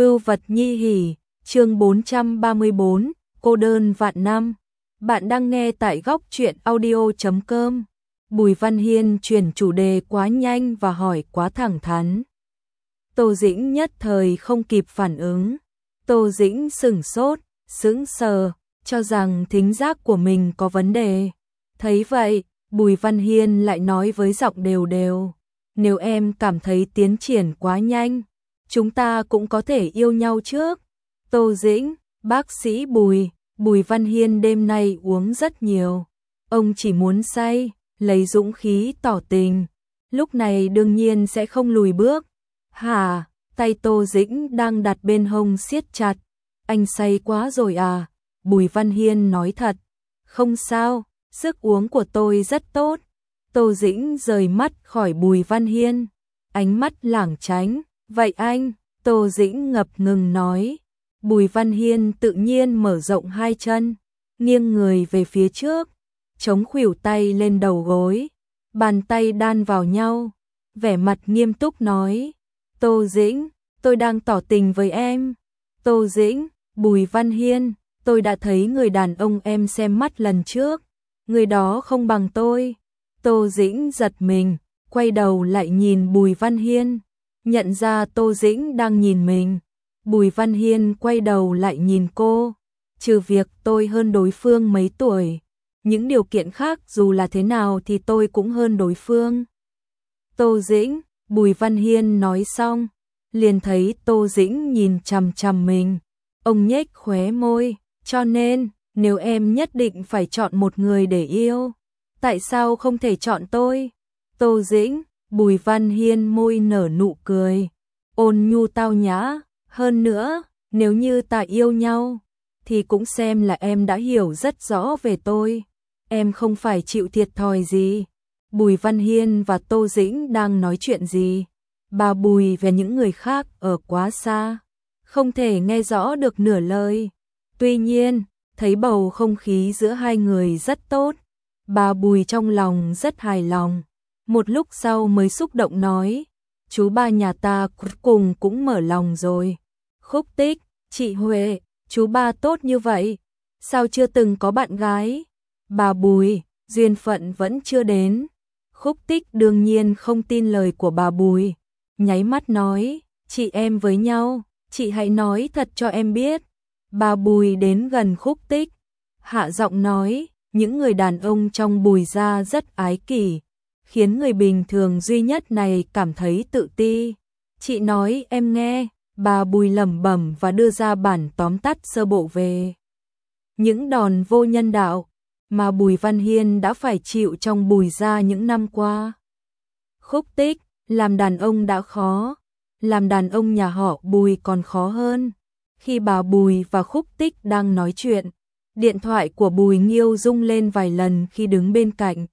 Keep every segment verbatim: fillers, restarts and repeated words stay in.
Vưu vật nhi hỉ, chương bốn trăm ba mươi bốn, cô đơn vạn năm. Bạn đang nghe tại góc truyện audio chấm com. Bùi Văn Hiên chuyển chủ đề quá nhanh và hỏi quá thẳng thắn. Tô Dĩnh nhất thời không kịp phản ứng. Tô Dĩnh sững sốt, sững sờ, cho rằng thính giác của mình có vấn đề. Thấy vậy, Bùi Văn Hiên lại nói với giọng đều đều. Nếu em cảm thấy tiến triển quá nhanh, chúng ta cũng có thể yêu nhau trước. Tô Dĩnh, bác sĩ Bùi, Bùi Văn Hiên đêm nay uống rất nhiều. Ông chỉ muốn say, lấy dũng khí tỏ tình. Lúc này đương nhiên sẽ không lùi bước. Hả, tay Tô Dĩnh đang đặt bên hông siết chặt. Anh say quá rồi à? Bùi Văn Hiên nói thật. Không sao, sức uống của tôi rất tốt. Tô Dĩnh rời mắt khỏi Bùi Văn Hiên. Ánh mắt lảng tránh. Vậy anh, Tô Dĩnh ngập ngừng nói. Bùi Văn Hiên tự nhiên mở rộng hai chân, nghiêng người về phía trước, chống khuỷu tay lên đầu gối, bàn tay đan vào nhau, vẻ mặt nghiêm túc nói. Tô Dĩnh, tôi đang tỏ tình với em. Tô Dĩnh, Bùi Văn Hiên, tôi đã thấy người đàn ông em xem mắt lần trước, người đó không bằng tôi. Tô Dĩnh giật mình, quay đầu lại nhìn Bùi Văn Hiên, nhận ra Tô Dĩnh đang nhìn mình. Bùi Văn Hiên quay đầu lại nhìn cô, trừ việc tôi hơn đối phương mấy tuổi, những điều kiện khác dù là thế nào thì tôi cũng hơn đối phương. Tô Dĩnh, Bùi Văn Hiên nói xong, liền thấy Tô Dĩnh nhìn chằm chằm mình. Ông nhếch khóe môi, cho nên, nếu em nhất định phải chọn một người để yêu, tại sao không thể chọn tôi? Tô Dĩnh, Bùi Văn Hiên môi nở nụ cười, ôn nhu tao nhã. Hơn nữa, nếu như ta yêu nhau, thì cũng xem là em đã hiểu rất rõ về tôi. Em không phải chịu thiệt thòi gì. Bùi Văn Hiên và Tô Dĩnh đang nói chuyện gì? Bà Bùi về những người khác ở quá xa, không thể nghe rõ được nửa lời. Tuy nhiên, thấy bầu không khí giữa hai người rất tốt. Bà Bùi trong lòng rất hài lòng. Một lúc sau mới xúc động nói, chú ba nhà ta cuối cùng cũng mở lòng rồi. Khúc Tích, chị Huệ, chú ba tốt như vậy, sao chưa từng có bạn gái? Bà Bùi, duyên phận vẫn chưa đến. Khúc Tích đương nhiên không tin lời của bà Bùi, nháy mắt nói, chị em với nhau, chị hãy nói thật cho em biết. Bà Bùi đến gần Khúc Tích, hạ giọng nói, những người đàn ông trong Bùi gia rất ái kỷ, khiến người bình thường duy nhất này cảm thấy tự ti. Chị nói em nghe. Bà Bùi lẩm bẩm và đưa ra bản tóm tắt sơ bộ về những đòn vô nhân đạo mà Bùi Văn Hiên đã phải chịu trong Bùi gia những năm qua. Khúc Tích, làm đàn ông đã khó, làm đàn ông nhà họ Bùi còn khó hơn. Khi bà Bùi và Khúc Tích đang nói chuyện, điện thoại của Bùi Nghiêu rung lên vài lần khi đứng bên cạnh.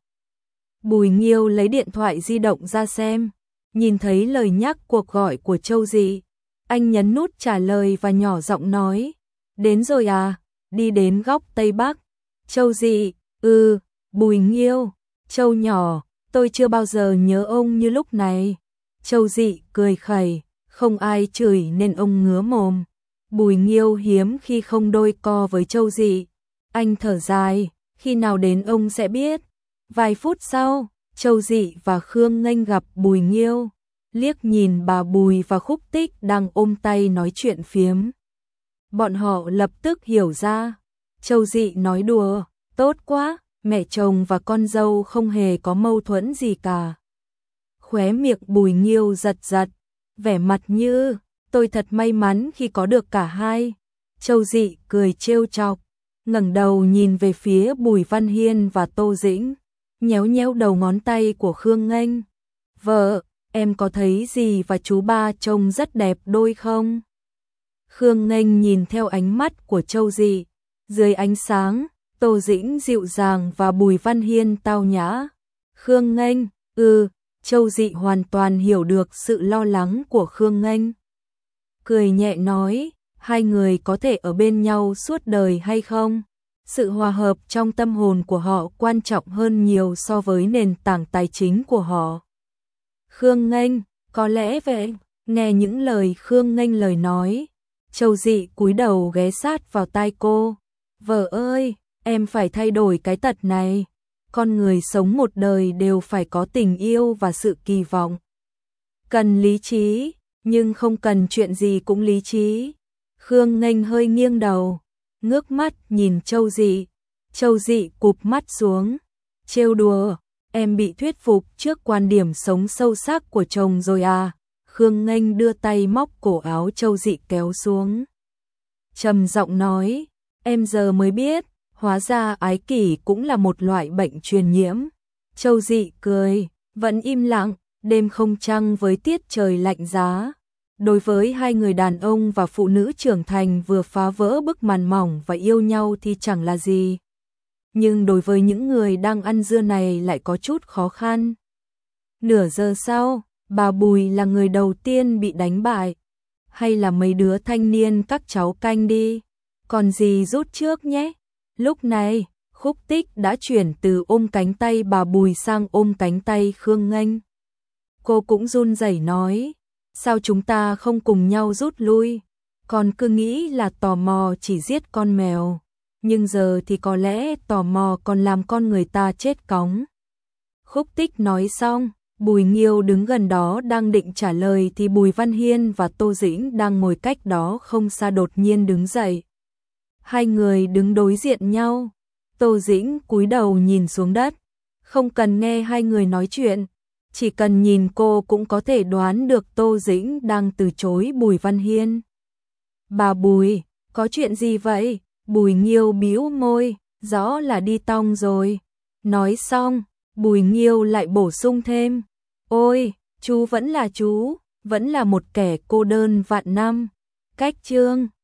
Bùi Nghiêu lấy điện thoại di động ra xem, nhìn thấy lời nhắc cuộc gọi của Châu Dị. Anh nhấn nút trả lời và nhỏ giọng nói, đến rồi à, đi đến góc Tây Bắc. Châu Dị, ừ, Bùi Nghiêu, Châu nhỏ, tôi chưa bao giờ nhớ ông như lúc này. Châu Dị cười khẩy, không ai chửi nên ông ngứa mồm. Bùi Nghiêu hiếm khi không đôi co với Châu Dị. Anh thở dài, khi nào đến ông sẽ biết. Vài phút sau, Châu Dị và Khương Nghênh gặp Bùi Nghiêu. Liếc nhìn bà Bùi và Khúc Tích đang ôm tay nói chuyện phiếm. Bọn họ lập tức hiểu ra. Châu Dị nói đùa, tốt quá, mẹ chồng và con dâu không hề có mâu thuẫn gì cả. Khóe miệng Bùi Nghiêu giật giật, vẻ mặt như, tôi thật may mắn khi có được cả hai. Châu Dị cười trêu chọc, ngẩng đầu nhìn về phía Bùi Văn Hiên và Tô Dĩnh, nhéo nhéo đầu ngón tay của Khương Nghênh. Vợ, em có thấy gì và chú ba trông rất đẹp đôi không? Khương Nghênh nhìn theo ánh mắt của Châu Dị. Dưới ánh sáng, Tô Dĩnh dịu dàng và Bùi Văn Hiên tao nhã. Khương Nghênh, ừ, Châu Dị hoàn toàn hiểu được sự lo lắng của Khương Nghênh. Cười nhẹ nói, hai người có thể ở bên nhau suốt đời hay không? Sự hòa hợp trong tâm hồn của họ quan trọng hơn nhiều so với nền tảng tài chính của họ. Khương Nghênh, có lẽ vậy. Nghe những lời Khương Nghênh lời nói, Châu Dị cúi đầu ghé sát vào tai cô. Vợ ơi, em phải thay đổi cái tật này. Con người sống một đời đều phải có tình yêu và sự kỳ vọng. Cần lý trí, nhưng không cần chuyện gì cũng lý trí. Khương Nghênh hơi nghiêng đầu, ngước mắt nhìn Châu Dị. Châu Dị cụp mắt xuống, trêu đùa, em bị thuyết phục trước quan điểm sống sâu sắc của chồng rồi à? Khương Nghênh đưa tay móc cổ áo Châu Dị kéo xuống. Trầm giọng nói, em giờ mới biết, hóa ra ái kỷ cũng là một loại bệnh truyền nhiễm. Châu Dị cười, vẫn im lặng, đêm không trăng với tiết trời lạnh giá. Đối với hai người đàn ông và phụ nữ trưởng thành vừa phá vỡ bức màn mỏng và yêu nhau thì chẳng là gì. Nhưng đối với những người đang ăn dưa này lại có chút khó khăn. Nửa giờ sau, bà Bùi là người đầu tiên bị đánh bại. Hay là mấy đứa thanh niên các cháu canh đi, còn gì rút trước nhé. Lúc này, Khúc Tích đã chuyển từ ôm cánh tay bà Bùi sang ôm cánh tay Khương Nghênh. Cô cũng run rẩy nói, sao chúng ta không cùng nhau rút lui, còn cứ nghĩ là tò mò chỉ giết con mèo, nhưng giờ thì có lẽ tò mò còn làm con người ta chết cóng. Khúc Tích nói xong, Bùi Nghiêu đứng gần đó đang định trả lời thì Bùi Văn Hiên và Tô Dĩnh đang ngồi cách đó không xa đột nhiên đứng dậy. Hai người đứng đối diện nhau, Tô Dĩnh cúi đầu nhìn xuống đất, không cần nghe hai người nói chuyện, chỉ cần nhìn cô cũng có thể đoán được Tô Dĩnh đang từ chối Bùi Văn Hiên. Bà Bùi, có chuyện gì vậy? Bùi Nghiêu bĩu môi, rõ là đi tong rồi. Nói xong, Bùi Nghiêu lại bổ sung thêm, ôi, chú vẫn là chú, vẫn là một kẻ cô đơn vạn năm. Cách chương